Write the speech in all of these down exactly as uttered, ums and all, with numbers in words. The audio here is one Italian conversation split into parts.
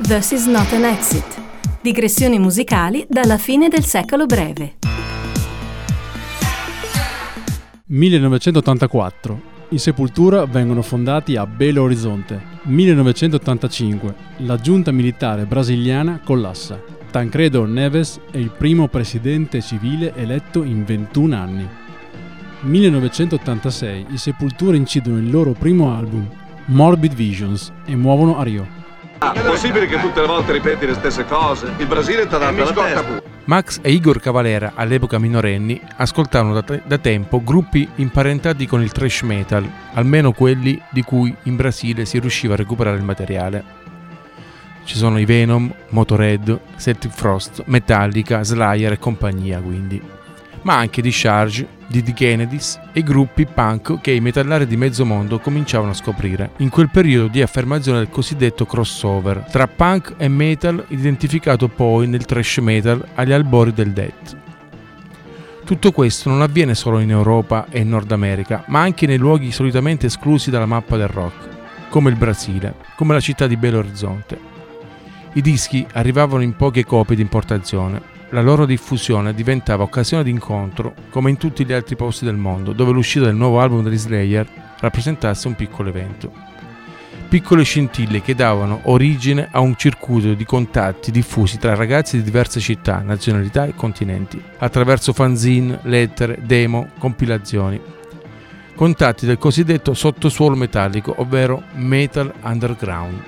This is not an exit. Digressioni musicali dalla fine del secolo breve. millenovecentottantaquattro. I Sepultura vengono fondati a Belo Horizonte. millenovecentottantacinque. La giunta militare brasiliana collassa. Tancredo Neves è il primo presidente civile eletto in ventuno anni. millenovecentottantasei. I Sepultura incidono il loro primo album, Morbid Visions, e muovono a Rio. Ah, è possibile che tutte le volte ripeti le stesse cose? Il Brasile t'ha dato la testa. Max e Igor Cavalera, all'epoca minorenni, ascoltavano da, te- da tempo gruppi imparentati con il thrash metal, almeno quelli di cui in Brasile si riusciva a recuperare il materiale. Ci sono i Venom, Motorhead, Celtic Frost, Metallica, Slayer e compagnia, quindi. Ma anche Discharge, di The Kennedys e gruppi punk che i metallari di mezzo mondo cominciavano a scoprire in quel periodo di affermazione del cosiddetto crossover tra punk e metal, identificato poi nel thrash metal agli albori del death. Tutto questo non avviene solo in Europa e in Nord America, ma anche nei luoghi solitamente esclusi dalla mappa del rock, come il Brasile, come la città di Belo Horizonte. I dischi arrivavano in poche copie di importazione. La loro diffusione diventava occasione di incontro, come in tutti gli altri posti del mondo, dove l'uscita del nuovo album degli Slayer rappresentasse un piccolo evento. Piccole scintille che davano origine a un circuito di contatti diffusi tra ragazzi di diverse città, nazionalità e continenti, attraverso fanzine, lettere, demo, compilazioni. Contatti del cosiddetto sottosuolo metallico, ovvero metal underground.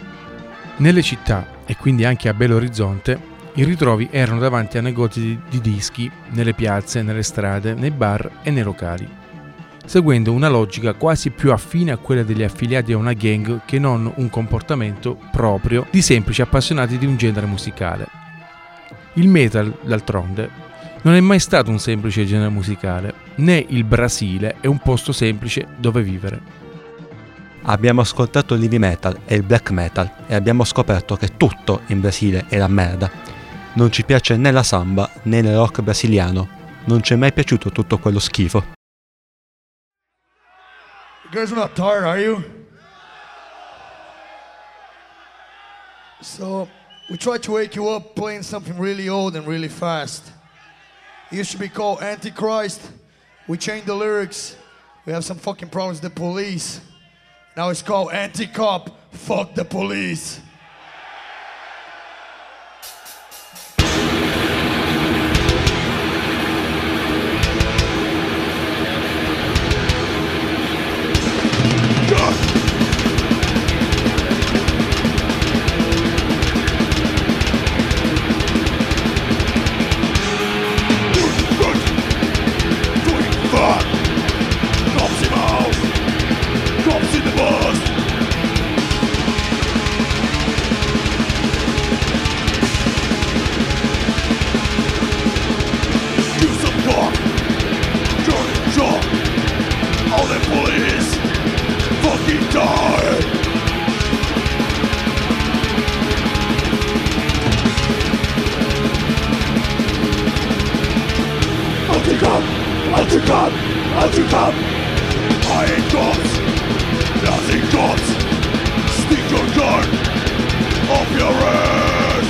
Nelle città, e quindi anche a Belo Horizonte, i ritrovi erano davanti a negozi di, di dischi, nelle piazze, nelle strade, nei bar e nei locali, seguendo una logica quasi più affine a quella degli affiliati a una gang che non un comportamento proprio di semplici appassionati di un genere musicale. Il metal, d'altronde, non è mai stato un semplice genere musicale, né il Brasile è un posto semplice dove vivere. Abbiamo ascoltato il heavy metal e il black metal e abbiamo scoperto che tutto in Brasile è la merda. Non ci piace né la samba né il rock brasiliano. Non ci è mai piaciuto tutto quello schifo. You guys are not tired, are you? So, we tried to wake you up playing something really old and really fast. It used to be called Antichrist. We changed the lyrics. We have some fucking problems with the police. Now it's called Anti-Cop. Fuck the police. Anti-cop, anti-cop, I ain't cops, nothing cops, stick your gun up your ass.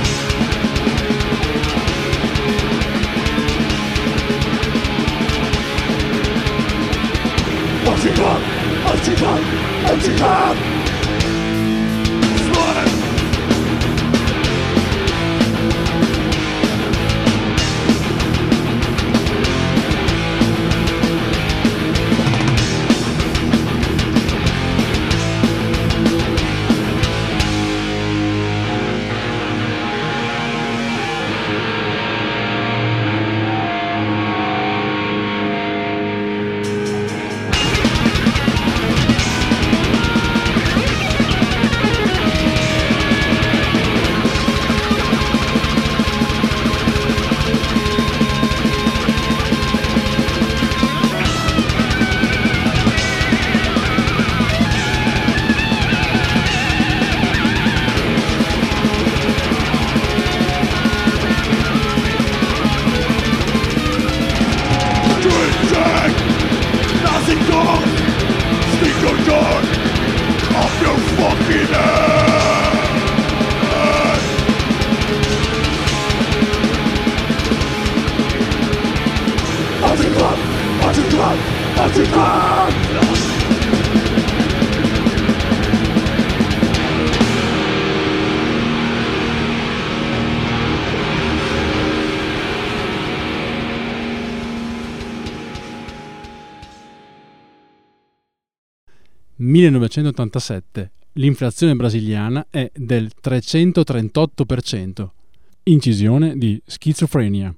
Anti-cop, anti-cop, anti-cop, slaughter. millenovecentottantasette. L'inflazione brasiliana è del trecentotrentotto per cento. Incisione di Schizofrenia.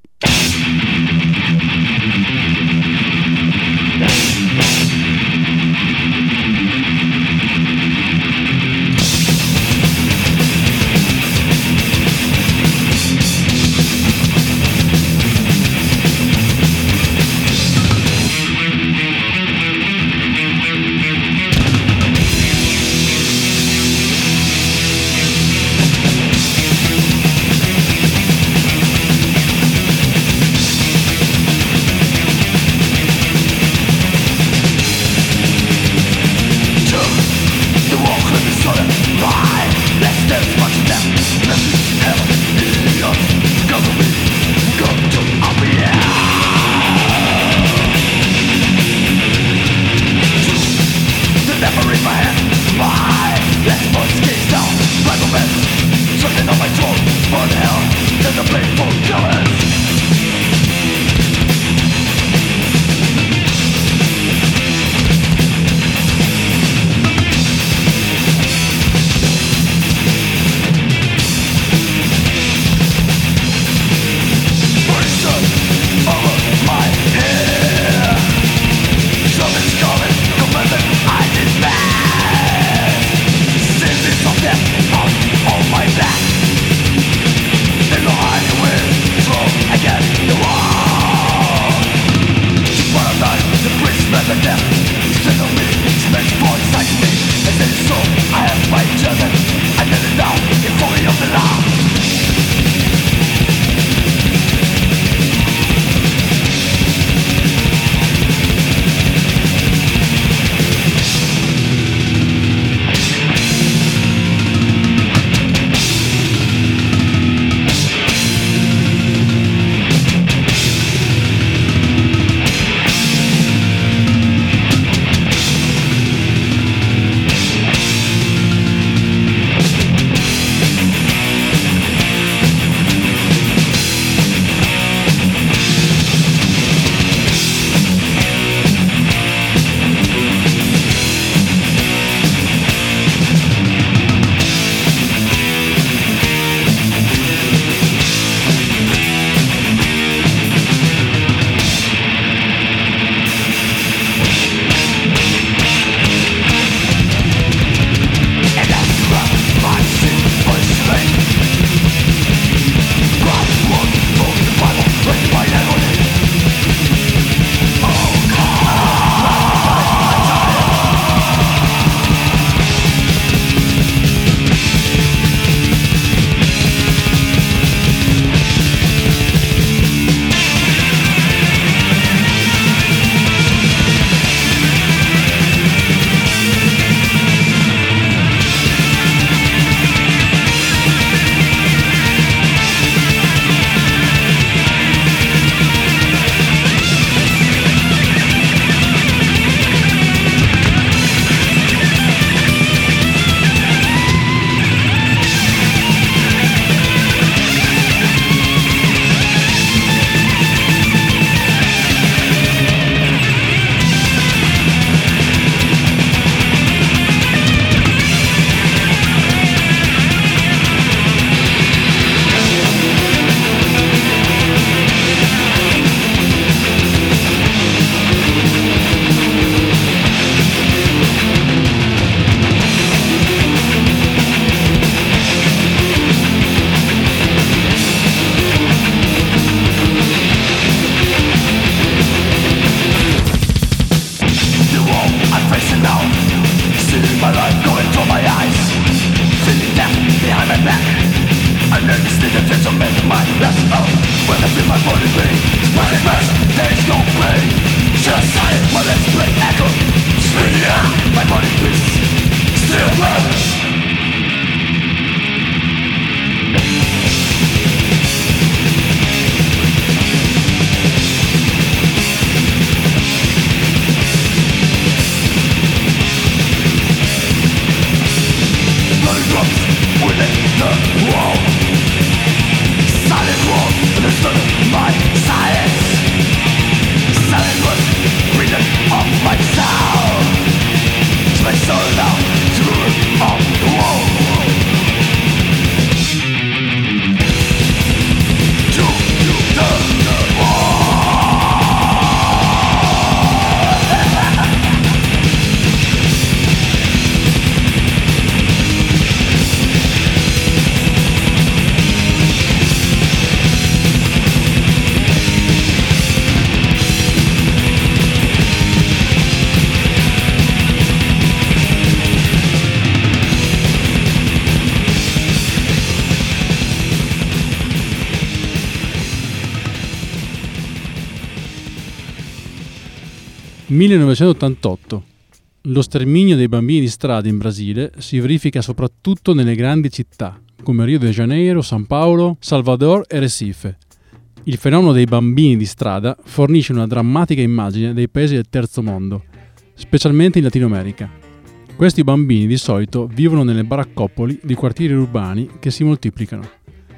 millenovecentottantotto. Lo sterminio dei bambini di strada in Brasile si verifica soprattutto nelle grandi città, come Rio de Janeiro, San Paolo, Salvador e Recife. Il fenomeno dei bambini di strada fornisce una drammatica immagine dei paesi del terzo mondo, specialmente in Latino America. Questi bambini di solito vivono nelle baraccopoli di quartieri urbani che si moltiplicano.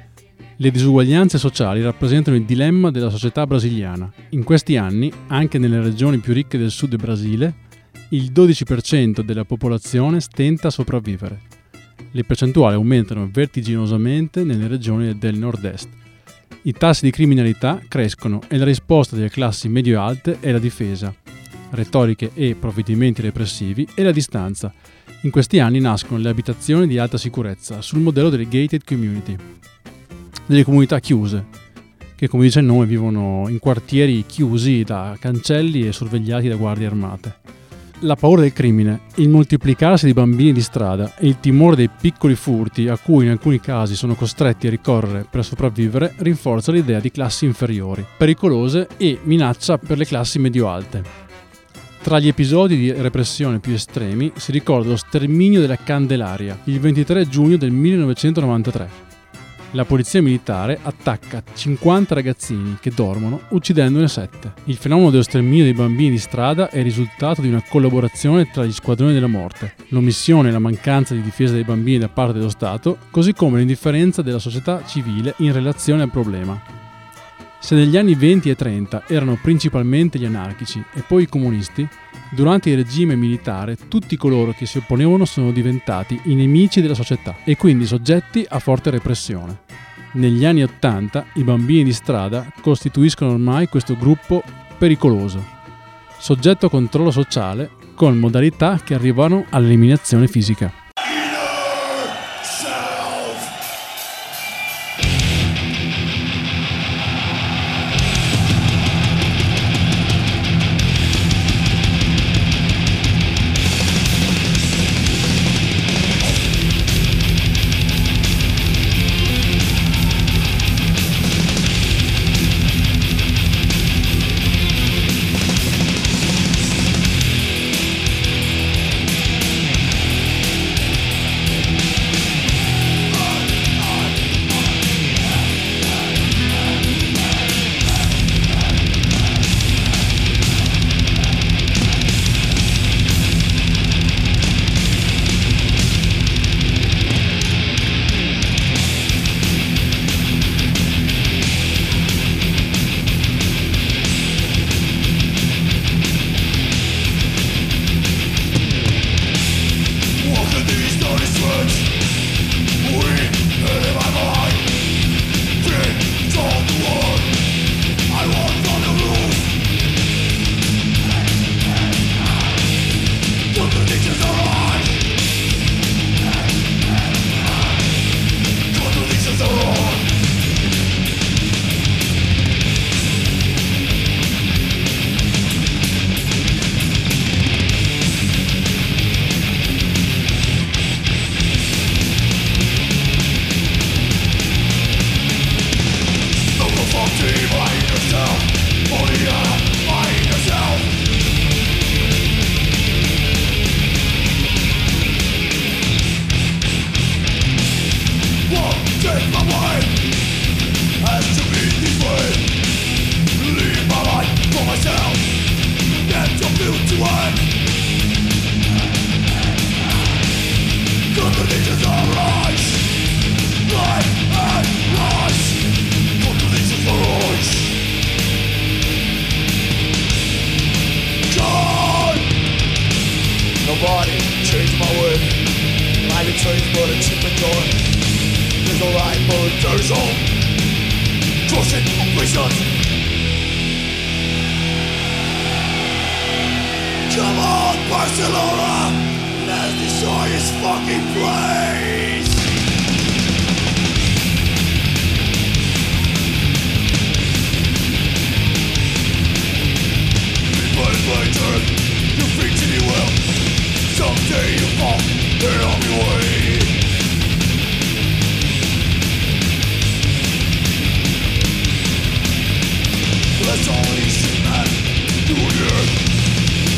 Le disuguaglianze sociali rappresentano il dilemma della società brasiliana. In questi anni, anche nelle regioni più ricche del sud del Brasile, il dodici per cento della popolazione stenta a sopravvivere. Le percentuali aumentano vertiginosamente nelle regioni del nord-est. I tassi di criminalità crescono e la risposta delle classi medio-alte è la difesa, retoriche e provvedimenti repressivi e la distanza. In questi anni nascono le abitazioni di alta sicurezza sul modello delle gated community, delle comunità chiuse, che come dice il nome vivono in quartieri chiusi da cancelli e sorvegliati da guardie armate. La paura del crimine, il moltiplicarsi di bambini di strada e il timore dei piccoli furti a cui in alcuni casi sono costretti a ricorrere per sopravvivere rinforza l'idea di classi inferiori, pericolose e minaccia per le classi medio-alte. Tra gli episodi di repressione più estremi si ricorda lo sterminio della Candelaria, il ventitré giugno del millenovecentonovantatré. La polizia militare attacca cinquanta ragazzini che dormono, uccidendone sette. Il fenomeno dello sterminio dei bambini di strada è il risultato di una collaborazione tra gli squadroni della morte, l'omissione e la mancanza di difesa dei bambini da parte dello Stato, così come l'indifferenza della società civile in relazione al problema. Se negli anni venti e trenta erano principalmente gli anarchici e poi i comunisti, durante il regime militare tutti coloro che si opponevano sono diventati i nemici della società e quindi soggetti a forte repressione. Negli anni ottanta i bambini di strada costituiscono ormai questo gruppo pericoloso, soggetto a controllo sociale con modalità che arrivano all'eliminazione fisica. Nobody changed my way. I can change but a cheap and joy. There's no right but there's no crushing operations. Come on, Barcelona, let's destroy this fucking place. But it's later, you think that you will. Someday you fall and on your way. That's all you should not do here.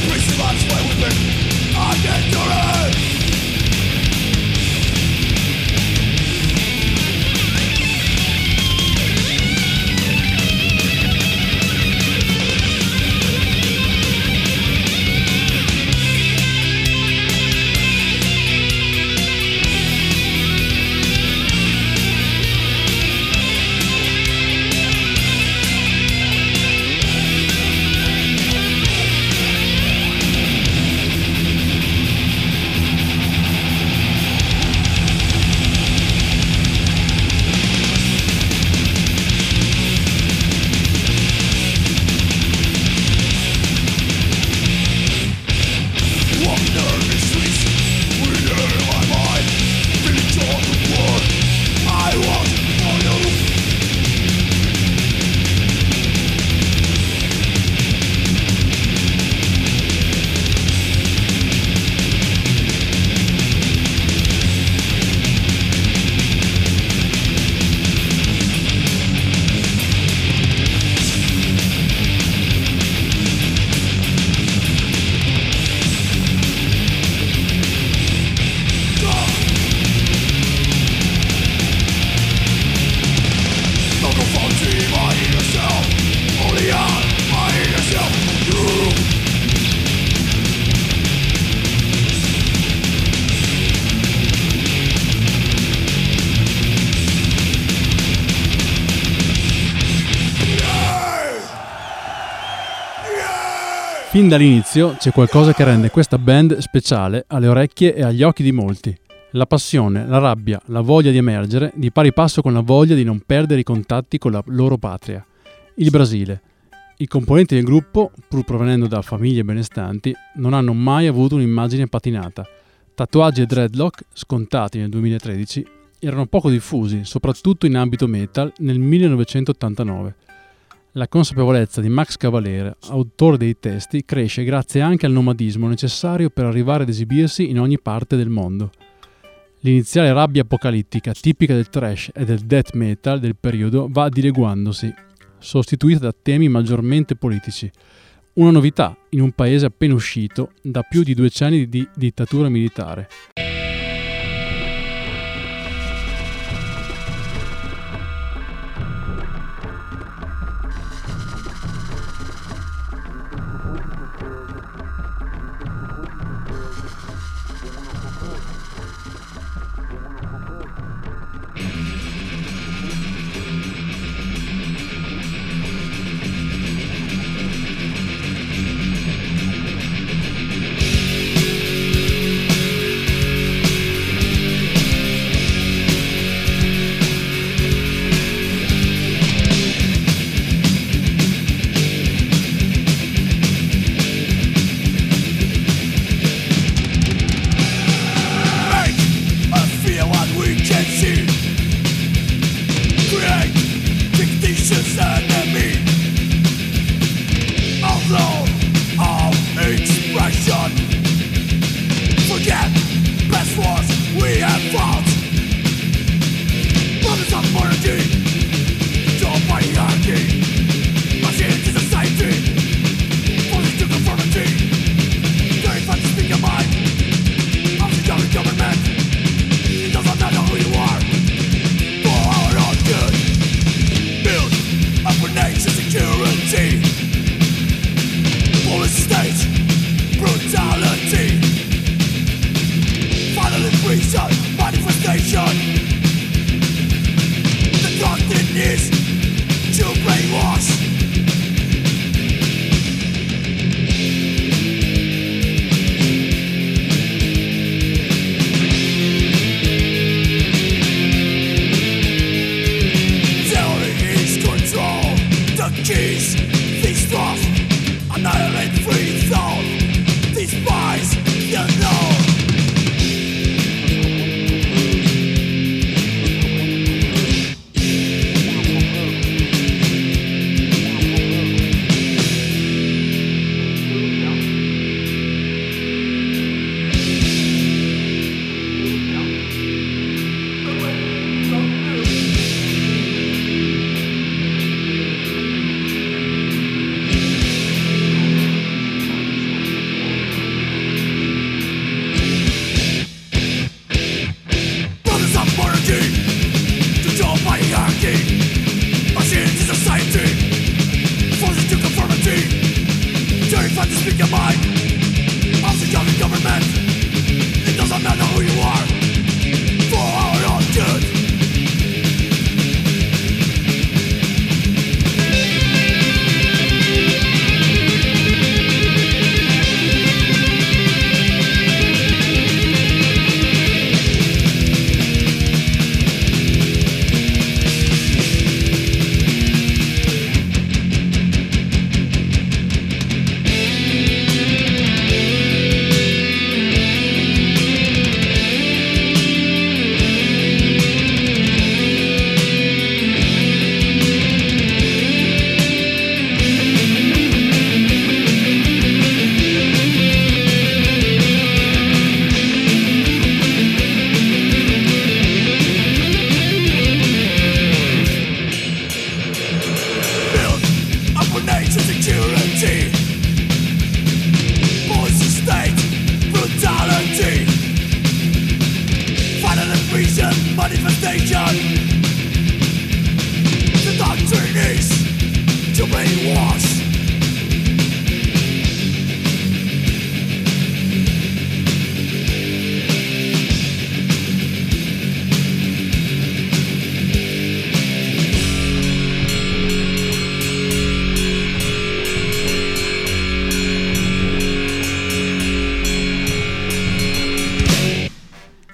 Fin dall'inizio c'è qualcosa che rende questa band speciale alle orecchie e agli occhi di molti. La passione, la rabbia, la voglia di emergere, di pari passo con la voglia di non perdere i contatti con la loro patria, il Brasile. I componenti del gruppo, pur provenendo da famiglie benestanti, non hanno mai avuto un'immagine patinata. Tatuaggi e dreadlock, scontati nel duemilatredici, erano poco diffusi, soprattutto in ambito metal, nel millenovecentottantanove. La consapevolezza di Max Cavalera, autore dei testi, cresce grazie anche al nomadismo necessario per arrivare ad esibirsi in ogni parte del mondo. L'iniziale rabbia apocalittica, tipica del thrash e del death metal del periodo, va dileguandosi, sostituita da temi maggiormente politici. Una novità in un paese appena uscito da più di due anni di dittatura militare.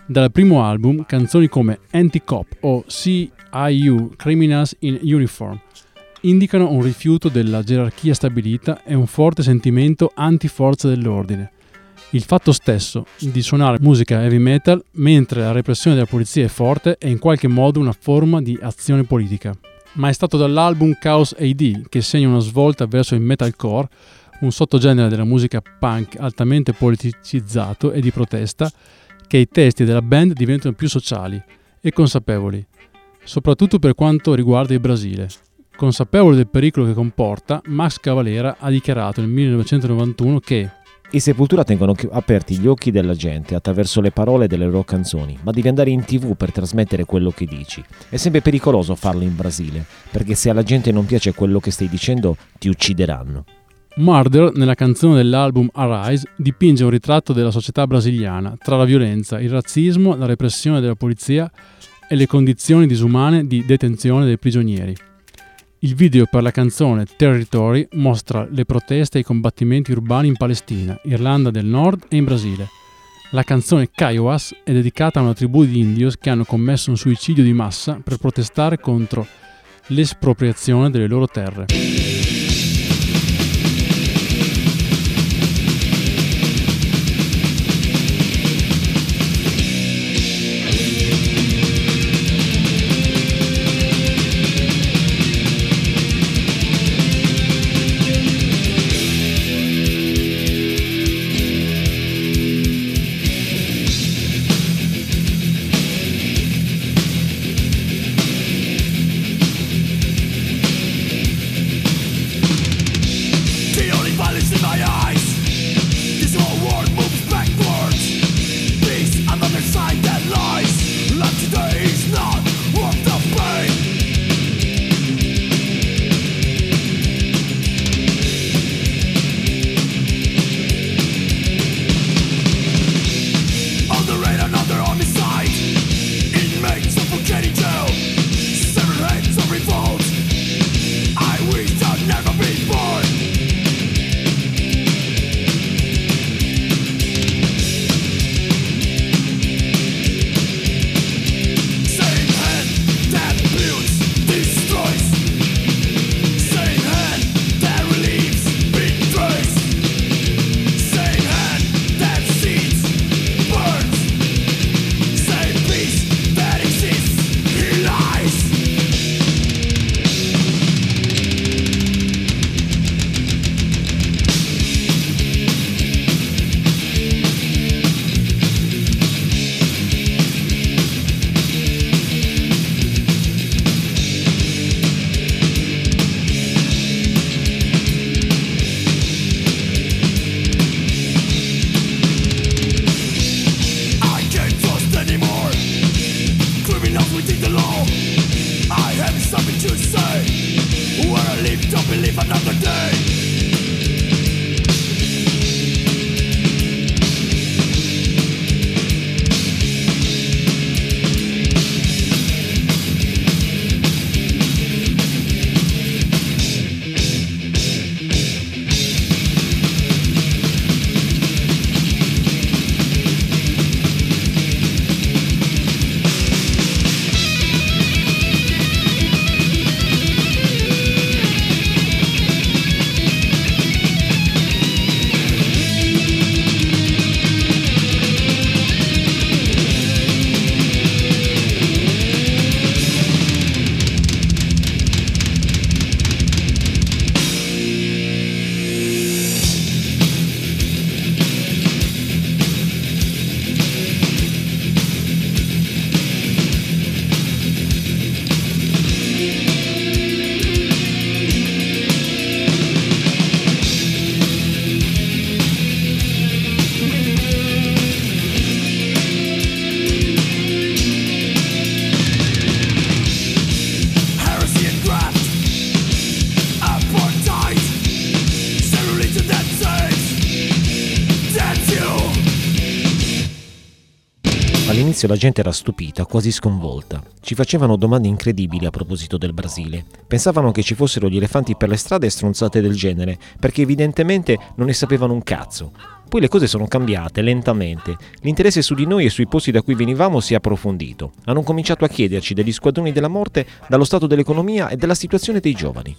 Dal primo album, canzoni come Anti-Cop o C I U Criminals in Uniform indicano un rifiuto della gerarchia stabilita e un forte sentimento anti-forza dell'ordine. Il fatto stesso di suonare musica heavy metal mentre la repressione della polizia è forte è in qualche modo una forma di azione politica. Ma è stato dall'album Chaos A D, che segna una svolta verso il metalcore, un sottogenere della musica punk altamente politicizzato e di protesta, che i testi della band diventano più sociali e consapevoli, soprattutto per quanto riguarda il Brasile. Consapevole del pericolo che comporta, Max Cavalera ha dichiarato nel millenovecentonovantuno che i Sepoltura tengono aperti gli occhi della gente attraverso le parole delle loro canzoni, ma devi andare in tv per trasmettere quello che dici. È sempre pericoloso farlo in Brasile, perché se alla gente non piace quello che stai dicendo, ti uccideranno. Murder, nella canzone dell'album Arise, dipinge un ritratto della società brasiliana tra la violenza, il razzismo, la repressione della polizia e le condizioni disumane di detenzione dei prigionieri. Il video per la canzone Territory mostra le proteste e i combattimenti urbani in Palestina, Irlanda del Nord e in Brasile. La canzone Kiowas è dedicata a una tribù di indios che hanno commesso un suicidio di massa per protestare contro l'espropriazione delle loro terre. All'inizio la gente era stupita, quasi sconvolta. Ci facevano domande incredibili a proposito del Brasile. Pensavano che ci fossero gli elefanti per le strade e stronzate del genere, perché evidentemente non ne sapevano un cazzo. Poi le cose sono cambiate lentamente, l'interesse su di noi e sui posti da cui venivamo si è approfondito. Hanno cominciato a chiederci degli squadroni della morte dallo stato dell'economia e della situazione dei giovani.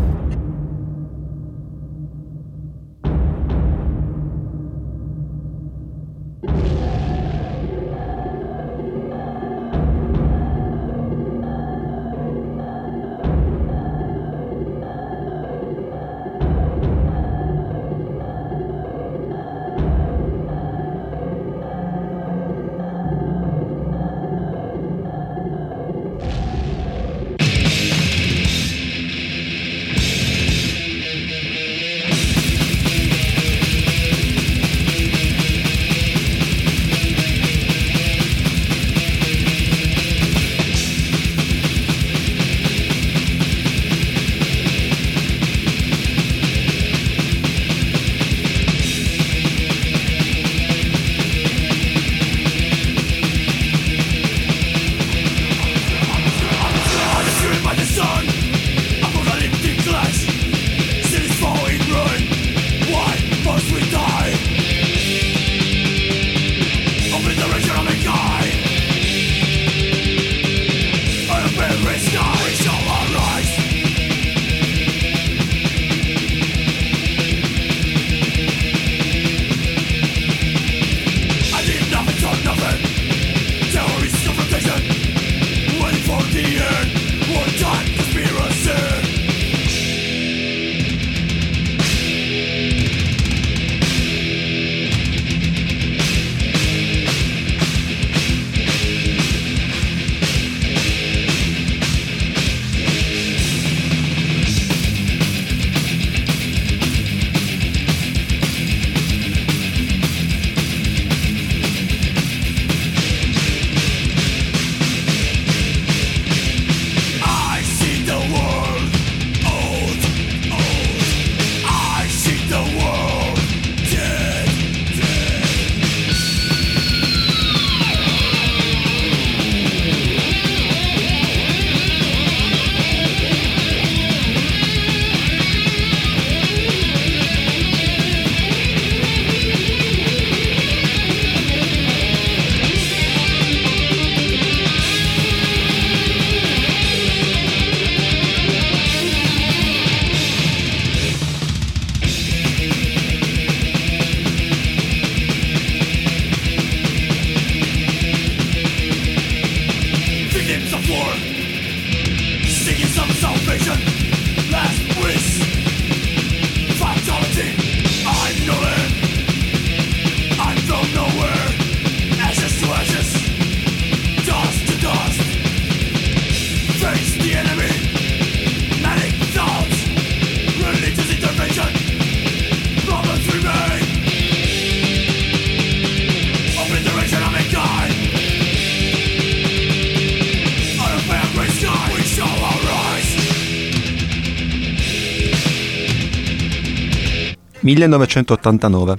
millenovecentottantanove.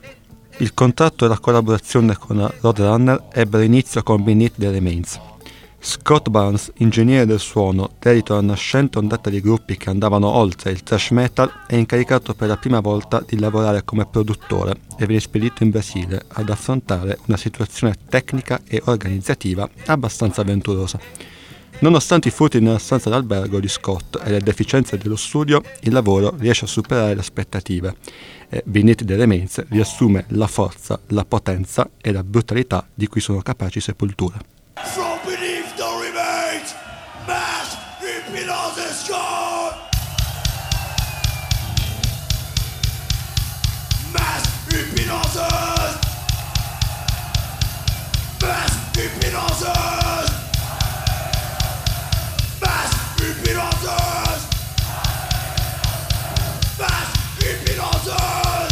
Il contratto e la collaborazione con Roadrunner ebbero inizio con Beneath the Remains. Scott Barnes, ingegnere del suono, dedito alla nascente ondata di gruppi che andavano oltre il thrash metal, è incaricato per la prima volta di lavorare come produttore e viene spedito in Brasile ad affrontare una situazione tecnica e organizzativa abbastanza avventurosa. Nonostante i furti nella stanza d'albergo di Scott e le deficienze dello studio, il lavoro riesce a superare le aspettative e Beneath the Remains riassume la forza, la potenza e la brutalità di cui sono capaci Sepultura. From beneath the remains, mass hypnosis gone. Mass hypnosis. Mass hypnosis. Mass hypnosis. Mass hypnosis.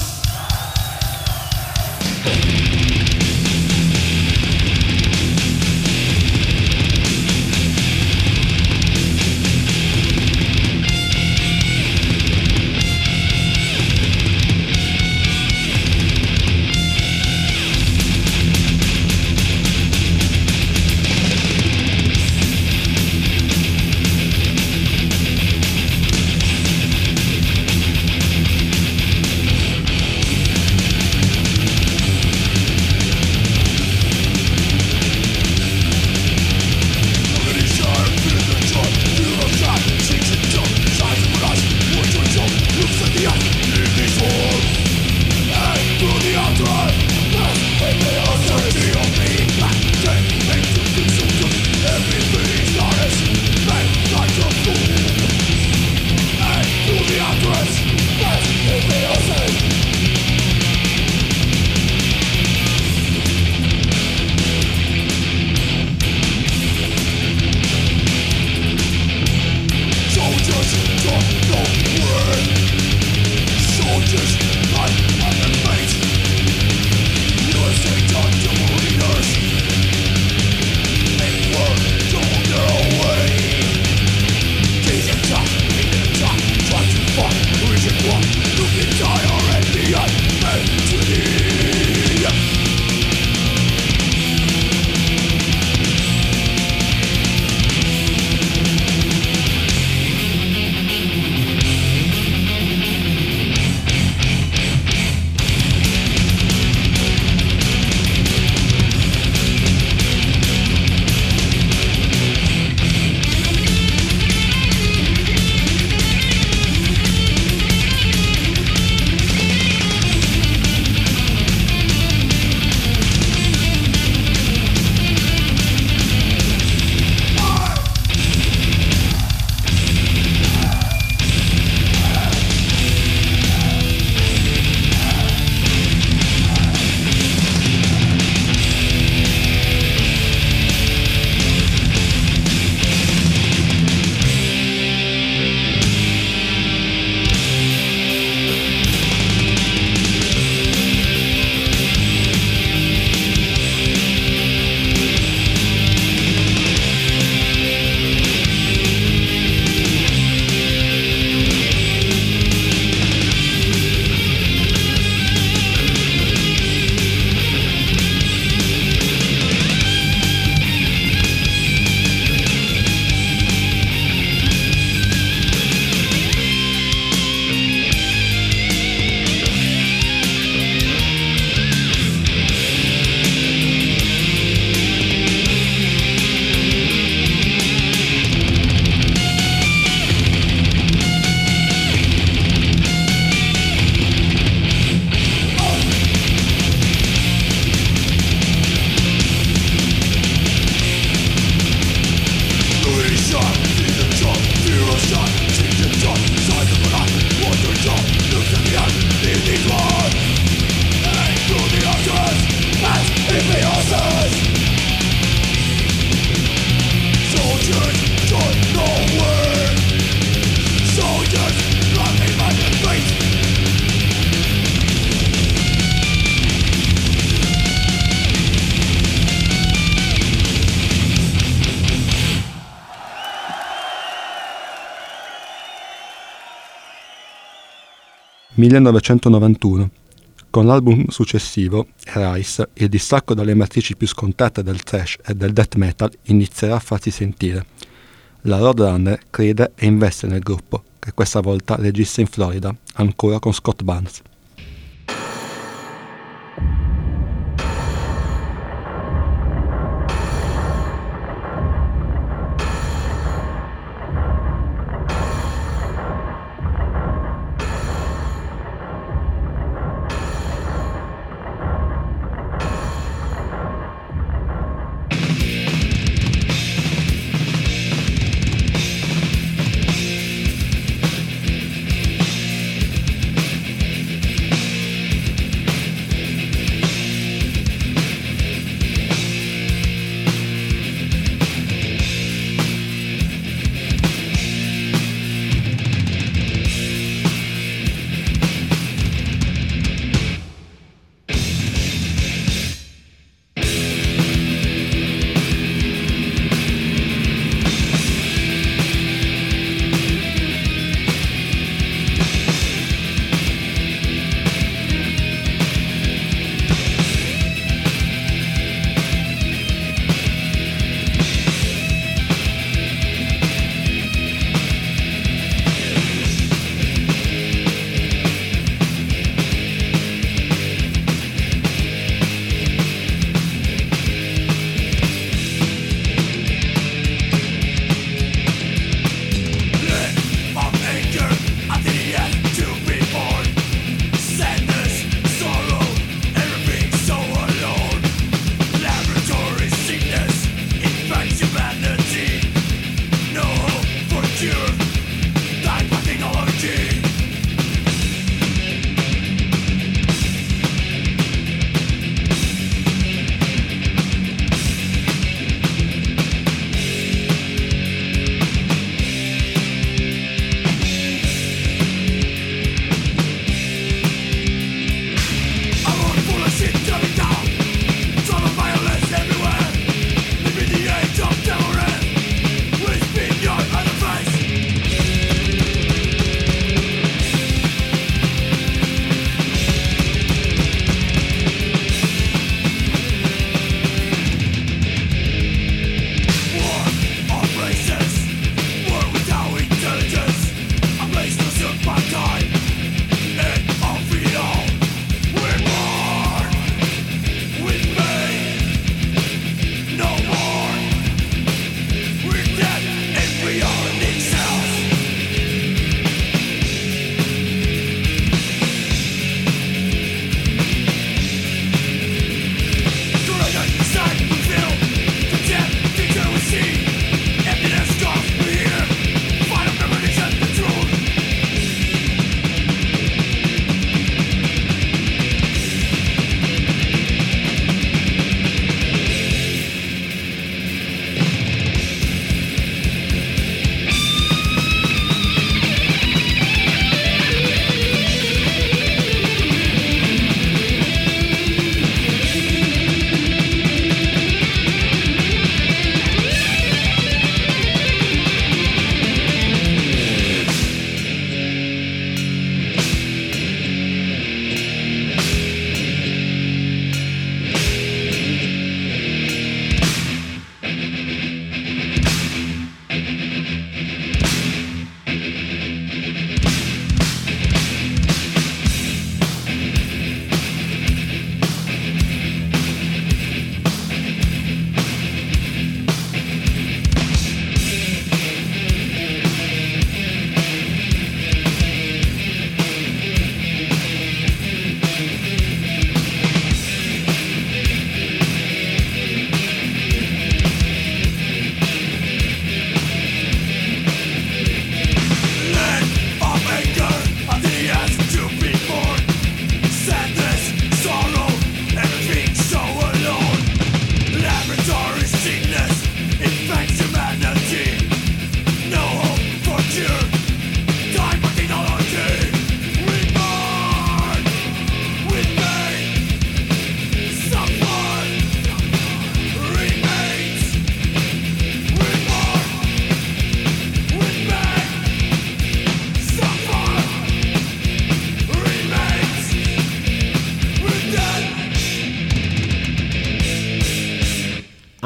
millenovecentonovantuno. Con l'album successivo, Rise, il distacco dalle matrici più scontate del thrash e del death metal inizierà a farsi sentire. La Roadrunner crede e investe nel gruppo, che questa volta registra in Florida, ancora con Scott Barnes.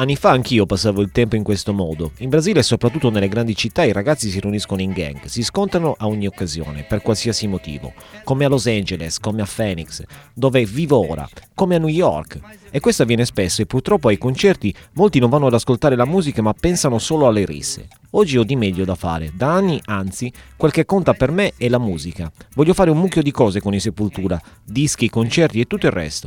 Anni fa anch'io passavo il tempo in questo modo. In Brasile, soprattutto nelle grandi città, i ragazzi si riuniscono in gang, si scontrano a ogni occasione, per qualsiasi motivo, come a Los Angeles, come a Phoenix, dove vivo ora, come a New York. E questo avviene spesso e purtroppo ai concerti molti non vanno ad ascoltare la musica ma pensano solo alle risse. Oggi ho di meglio da fare, da anni anzi, quel che conta per me è la musica. Voglio fare un mucchio di cose con i Sepultura, dischi, concerti e tutto il resto.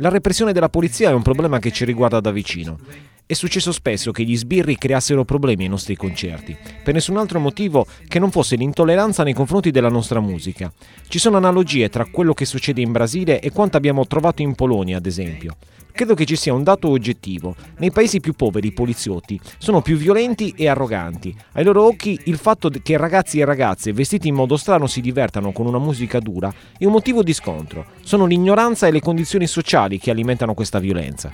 La repressione della polizia è un problema che ci riguarda da vicino. È successo spesso che gli sbirri creassero problemi ai nostri concerti, per nessun altro motivo che non fosse l'intolleranza nei confronti della nostra musica. Ci sono analogie tra quello che succede in Brasile e quanto abbiamo trovato in Polonia, ad esempio. Credo che ci sia un dato oggettivo. Nei paesi più poveri i poliziotti sono più violenti e arroganti. Ai loro occhi il fatto che ragazzi e ragazze vestiti in modo strano si divertano con una musica dura è un motivo di scontro. Sono l'ignoranza e le condizioni sociali che alimentano questa violenza.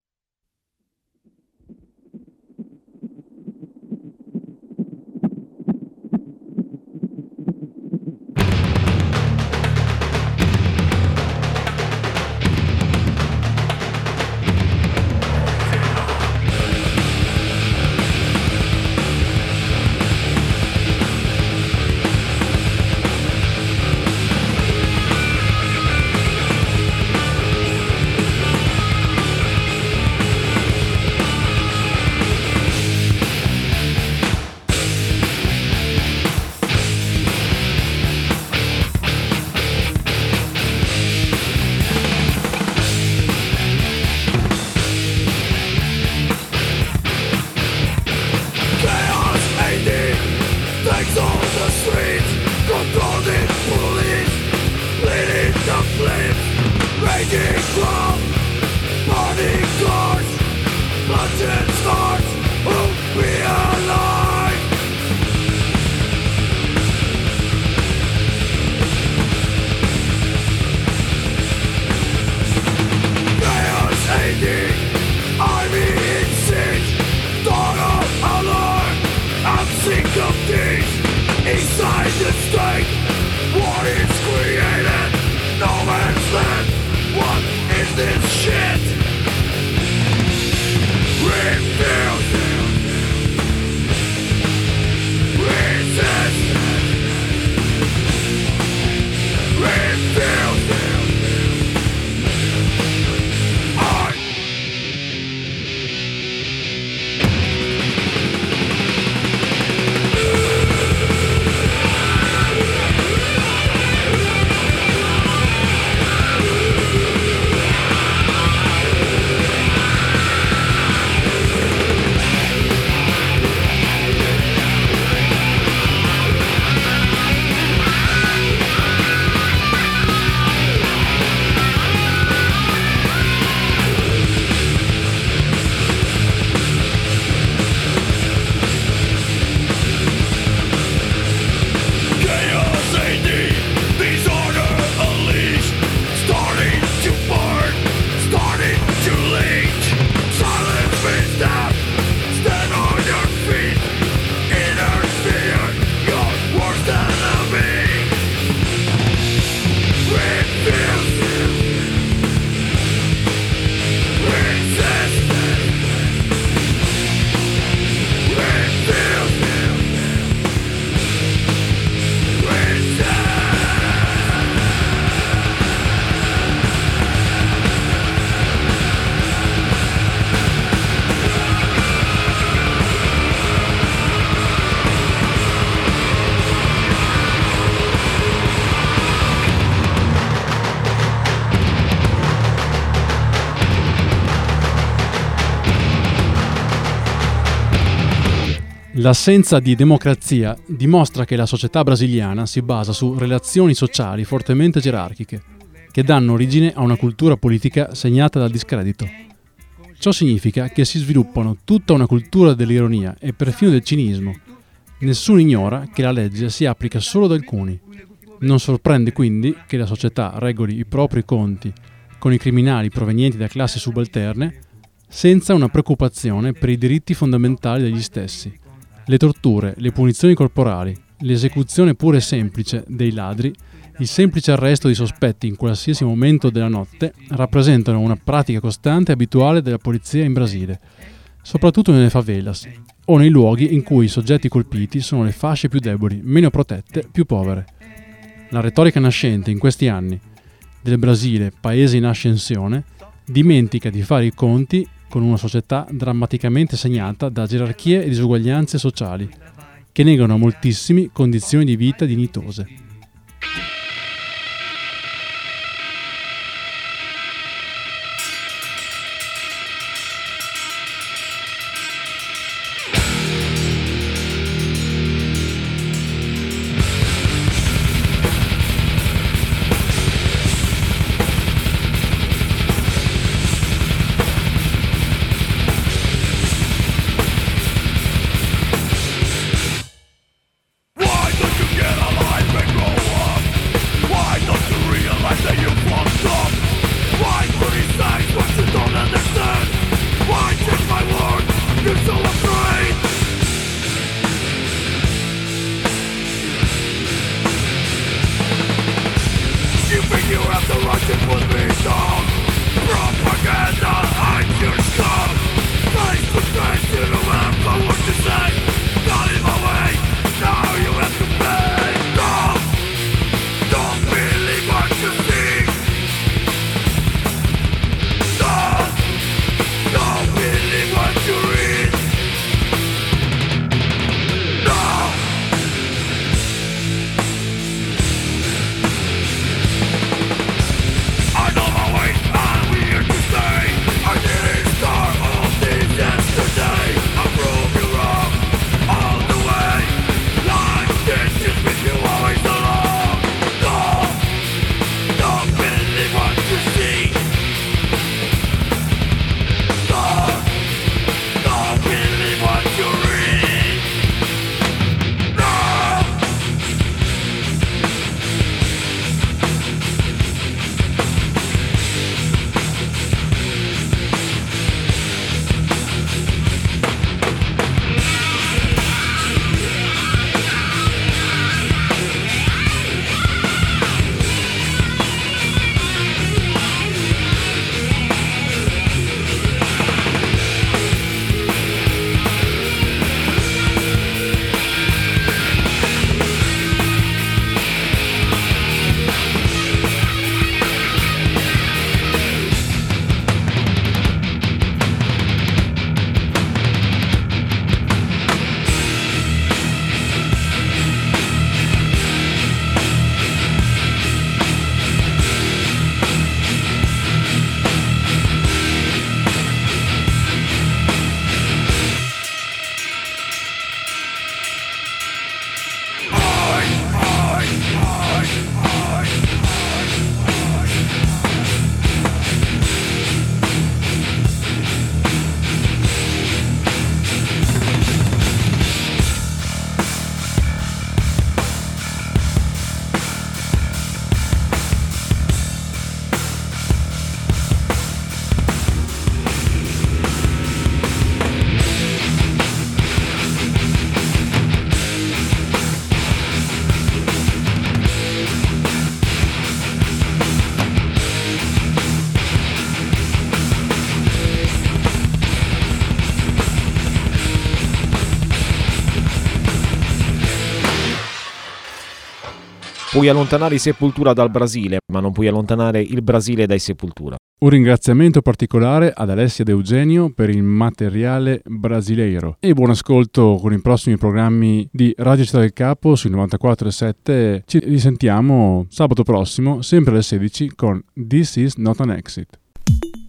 L'assenza di democrazia dimostra che la società brasiliana si basa su relazioni sociali fortemente gerarchiche, che danno origine a una cultura politica segnata dal discredito. Ciò significa che si sviluppano tutta una cultura dell'ironia e perfino del cinismo. Nessuno ignora che la legge si applica solo ad alcuni. Non sorprende quindi che la società regoli i propri conti con i criminali provenienti da classi subalterne senza una preoccupazione per i diritti fondamentali degli stessi. Le torture, le punizioni corporali, l'esecuzione pura e semplice dei ladri, il semplice arresto di sospetti in qualsiasi momento della notte rappresentano una pratica costante e abituale della polizia in Brasile, soprattutto nelle favelas o nei luoghi in cui i soggetti colpiti sono le fasce più deboli, meno protette, più povere. La retorica nascente in questi anni del Brasile, paese in ascensione, dimentica di fare i conti con una società drammaticamente segnata da gerarchie e disuguaglianze sociali, che negano a moltissimi condizioni di vita dignitose. Puoi allontanare i Sepultura dal Brasile, ma non puoi allontanare il Brasile dai Sepultura. Un ringraziamento particolare ad Alessia De Eugenio per il materiale brasileiro e buon ascolto con i prossimi programmi di Radio Città del Capo sui novantaquattro virgola sette. Ci risentiamo sabato prossimo, sempre alle sedici, con This Is Not an Exit.